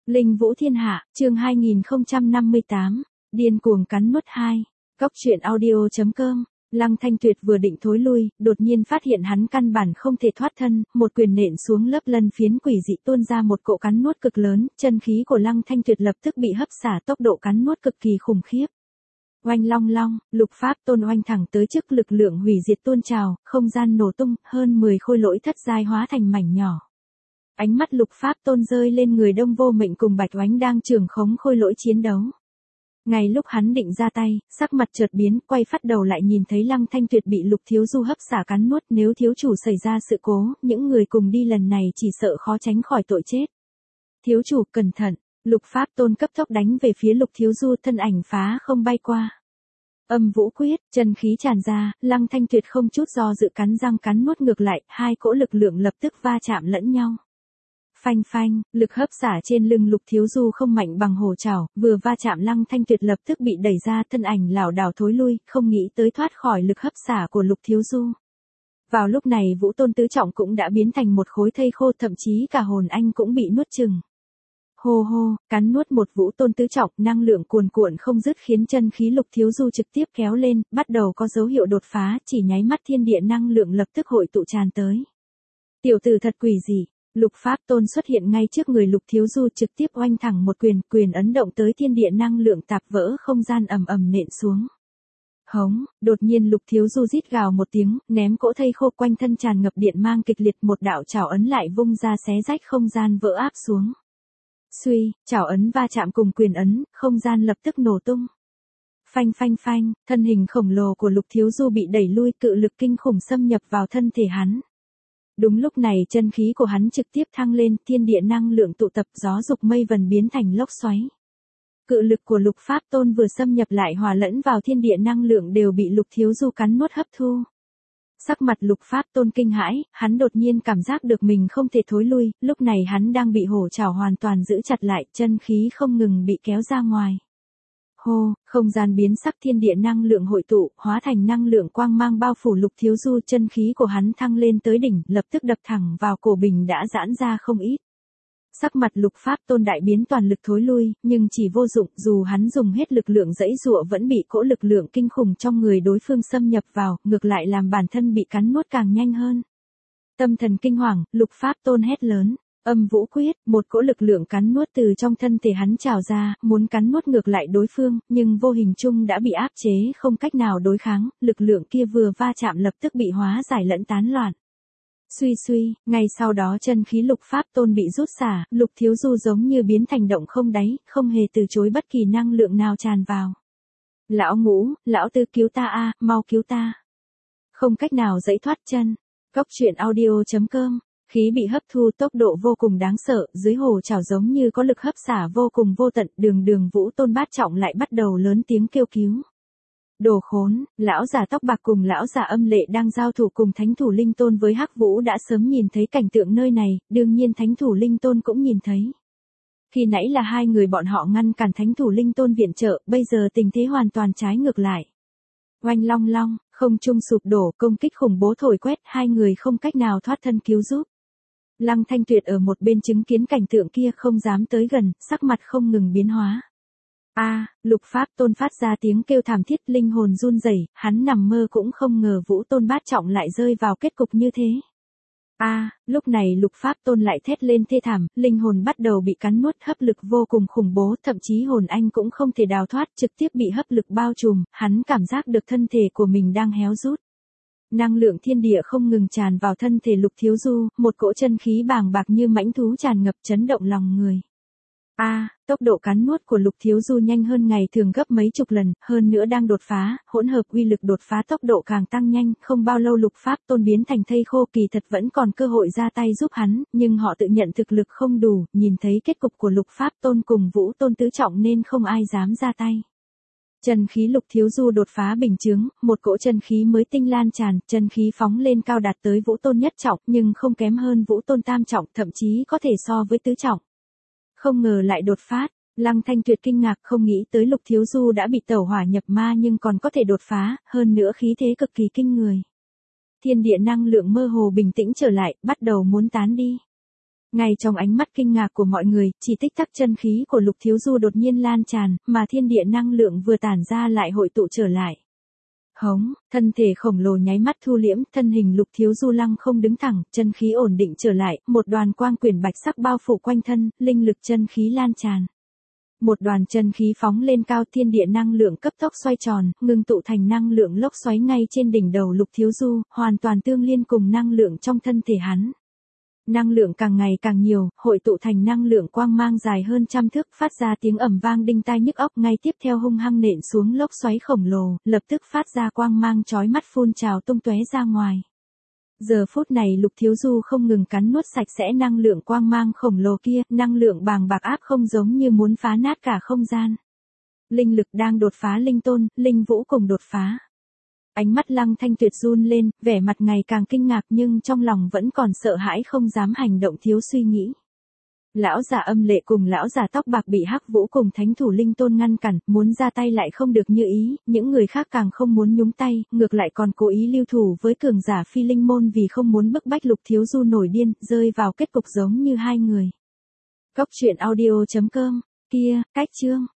Linh Vũ Thiên Hạ, chương 2058, điên cuồng cắn nuốt 2. Góc truyện audio.com. Lăng Thanh Tuyệt vừa định thối lui, đột nhiên phát hiện hắn căn bản không thể thoát thân, một quyền nện xuống lớp lân phiến quỷ dị tuôn ra một cỗ cắn nuốt cực lớn, chân khí của Lăng Thanh Tuyệt lập tức bị hấp xả, tốc độ cắn nuốt cực kỳ khủng khiếp. Oanh long long, Lục Pháp Tôn oanh thẳng tới trước, lực lượng hủy diệt tuôn trào, không gian nổ tung, hơn 10 khôi lỗi thất giai hóa thành mảnh nhỏ. Ánh mắt Lục Pháp Tôn rơi lên người Đông Vô Mệnh cùng Bạch Oánh đang trường khống khôi lỗi chiến đấu. Ngay lúc hắn định ra tay, sắc mặt chợt biến, quay phát đầu lại nhìn thấy Lăng Thanh Tuyệt bị Lục Thiếu Du hấp xả cắn nuốt, nếu thiếu chủ xảy ra sự cố, những người cùng đi lần này chỉ sợ khó tránh khỏi tội chết. Thiếu chủ cẩn thận, Lục Pháp Tôn cấp tốc đánh về phía Lục Thiếu Du, thân ảnh phá không bay qua. Âm Vũ Quyết, chân khí tràn ra, Lăng Thanh Tuyệt không chút do dự cắn răng cắn nuốt ngược lại, hai cỗ lực lượng lập tức va chạm lẫn nhau. Phanh phanh, lực hấp xả trên lưng Lục Thiếu Du không mạnh bằng hổ trảo, vừa va chạm Lăng Thanh Tuyệt lập tức bị đẩy ra, thân ảnh lảo đảo thối lui, không nghĩ tới thoát khỏi lực hấp xả của Lục Thiếu Du. Vào lúc này Vũ Tôn tứ trọng cũng đã biến thành một khối thây khô, thậm chí cả hồn anh cũng bị nuốt chừng. Hô hô, cắn nuốt một Vũ Tôn tứ trọng, năng lượng cuồn cuộn không dứt khiến chân khí Lục Thiếu Du trực tiếp kéo lên, bắt đầu có dấu hiệu đột phá, chỉ nháy mắt thiên địa năng lượng lập tức hội tụ tràn tới. Tiểu tử thật quỷ dị. Lục Pháp Tôn xuất hiện ngay trước người Lục Thiếu Du, trực tiếp oanh thẳng một quyền ấn động tới thiên địa năng lượng tạp vỡ không gian, ầm ầm nện xuống. Hống, đột nhiên Lục Thiếu Du rít gào một tiếng, ném cỗ thây khô quanh thân tràn ngập điện mang kịch liệt, một đạo chảo ấn lại vung ra xé rách không gian vỡ áp xuống. Suy, chảo ấn va chạm cùng quyền ấn, không gian lập tức nổ tung. Phanh phanh phanh, thân hình khổng lồ của Lục Thiếu Du bị đẩy lui, cự lực kinh khủng xâm nhập vào thân thể hắn. Đúng lúc này chân khí của hắn trực tiếp thăng lên, thiên địa năng lượng tụ tập, gió dục mây vần biến thành lốc xoáy. Cự lực của Lục Pháp Tôn vừa xâm nhập lại hòa lẫn vào thiên địa năng lượng đều bị Lục Thiếu Du cắn nuốt hấp thu. Sắc mặt Lục Pháp Tôn kinh hãi, hắn đột nhiên cảm giác được mình không thể thối lui, lúc này hắn đang bị hổ trảo hoàn toàn giữ chặt lại, chân khí không ngừng bị kéo ra ngoài. Hô, không gian biến sắc, thiên địa năng lượng hội tụ, hóa thành năng lượng quang mang bao phủ Lục Thiếu Du, chân khí của hắn thăng lên tới đỉnh, lập tức đập thẳng vào cổ bình đã giãn ra không ít. Sắc mặt Lục Pháp Tôn đại biến, toàn lực thối lui, nhưng chỉ vô dụng, dù hắn dùng hết lực lượng giãy giụa vẫn bị cỗ lực lượng kinh khủng trong người đối phương xâm nhập vào, ngược lại làm bản thân bị cắn nuốt càng nhanh hơn. Tâm thần kinh hoàng, Lục Pháp Tôn hét lớn. Âm Vũ Quyết, một cỗ lực lượng cắn nuốt từ trong thân thể hắn trào ra, muốn cắn nuốt ngược lại đối phương, nhưng vô hình chung đã bị áp chế, không cách nào đối kháng, lực lượng kia vừa va chạm lập tức bị hóa giải lẫn tán loạn. Suy suy, ngay sau đó chân khí Lục Pháp Tôn bị rút xả, Lục Thiếu Du giống như biến thành động không đáy, không hề từ chối bất kỳ năng lượng nào tràn vào. Lão Ngũ, lão Tư cứu ta a, mau cứu ta. Không cách nào giãy thoát chân. Góc truyện audio.com. Khí bị hấp thu tốc độ vô cùng đáng sợ, dưới hồ trảo giống như có lực hấp xả vô cùng vô tận, đường Vũ Tôn bát trọng lại bắt đầu lớn tiếng kêu cứu. Đồ khốn, lão già tóc bạc cùng lão già Âm Lệ đang giao thủ cùng Thánh Thủ Linh Tôn với Hắc Vũ đã sớm nhìn thấy cảnh tượng nơi này, đương nhiên Thánh Thủ Linh Tôn cũng nhìn thấy. Khi nãy là hai người bọn họ ngăn cản Thánh Thủ Linh Tôn viện trợ, bây giờ tình thế hoàn toàn trái ngược lại. Oanh long long, không trung sụp đổ, công kích khủng bố thổi quét, hai người không cách nào thoát thân cứu giúp. Lăng Thanh Tuyệt ở một bên chứng kiến cảnh tượng kia không dám tới gần, sắc mặt không ngừng biến hóa. Lục Pháp Tôn phát ra tiếng kêu thảm thiết, linh hồn run rẩy, hắn nằm mơ cũng không ngờ Vũ Tôn bát trọng lại rơi vào kết cục như thế. Lúc này Lục Pháp Tôn lại thét lên thê thảm, linh hồn bắt đầu bị cắn nuốt, hấp lực vô cùng khủng bố, thậm chí hồn anh cũng không thể đào thoát, trực tiếp bị hấp lực bao trùm, hắn cảm giác được thân thể của mình đang héo rút. Năng lượng thiên địa không ngừng tràn vào thân thể Lục Thiếu Du, một cỗ chân khí bàng bạc như mãnh thú tràn ngập, chấn động lòng người. Tốc độ cắn nuốt của Lục Thiếu Du nhanh hơn ngày thường gấp mấy chục lần, hơn nữa đang đột phá, hỗn hợp uy lực đột phá tốc độ càng tăng nhanh, không bao lâu Lục Pháp Tôn biến thành thây khô, kỳ thật vẫn còn cơ hội ra tay giúp hắn, nhưng họ tự nhận thực lực không đủ, nhìn thấy kết cục của Lục Pháp Tôn cùng Vũ Tôn tứ trọng nên không ai dám ra tay. Chân khí Lục Thiếu Du đột phá bình chướng, một cỗ chân khí mới tinh lan tràn, chân khí phóng lên cao đạt tới Vũ Tôn nhất trọng, nhưng không kém hơn Vũ Tôn tam trọng, thậm chí có thể so với tứ trọng. Không ngờ lại đột phát, Lăng Thanh Tuyệt kinh ngạc, không nghĩ tới Lục Thiếu Du đã bị tẩu hỏa nhập ma nhưng còn có thể đột phá, hơn nữa khí thế cực kỳ kinh người. Thiên địa năng lượng mơ hồ bình tĩnh trở lại, bắt đầu muốn tán đi. Ngay trong ánh mắt kinh ngạc của mọi người, chỉ tích tắc chân khí của Lục Thiếu Du đột nhiên lan tràn, mà thiên địa năng lượng vừa tản ra lại hội tụ trở lại. Hống, thân thể khổng lồ nháy mắt thu liễm, thân hình Lục Thiếu Du lăng không đứng thẳng, chân khí ổn định trở lại, một đoàn quang quyển bạch sắc bao phủ quanh thân, linh lực chân khí lan tràn. Một đoàn chân khí phóng lên cao, thiên địa năng lượng cấp tốc xoay tròn, ngưng tụ thành năng lượng lốc xoáy ngay trên đỉnh đầu Lục Thiếu Du, hoàn toàn tương liên cùng năng lượng trong thân thể hắn. Năng lượng càng ngày càng nhiều, hội tụ thành năng lượng quang mang dài hơn trăm thước, phát ra tiếng ầm vang đinh tai nhức óc, ngay tiếp theo hung hăng nện xuống lốc xoáy khổng lồ, lập tức phát ra quang mang chói mắt phun trào tung tóe ra ngoài. Giờ phút này Lục Thiếu Du không ngừng cắn nuốt sạch sẽ năng lượng quang mang khổng lồ kia, năng lượng bàng bạc áp không giống như muốn phá nát cả không gian. Linh lực đang đột phá linh tôn, linh vũ cùng đột phá. Ánh mắt Lăng Thanh Tuyệt run lên, vẻ mặt ngày càng kinh ngạc nhưng trong lòng vẫn còn sợ hãi không dám hành động thiếu suy nghĩ. Lão giả Âm Lệ cùng lão giả tóc bạc bị Hắc Vũ cùng thánh thủ linh tôn ngăn cản, muốn ra tay lại không được như ý, những người khác càng không muốn nhúng tay, ngược lại còn cố ý lưu thủ với cường giả Phi Linh môn vì không muốn bức bách Lục Thiếu Du nổi điên, rơi vào kết cục giống như hai người. Cốc truyện audio.com, kia, cách chương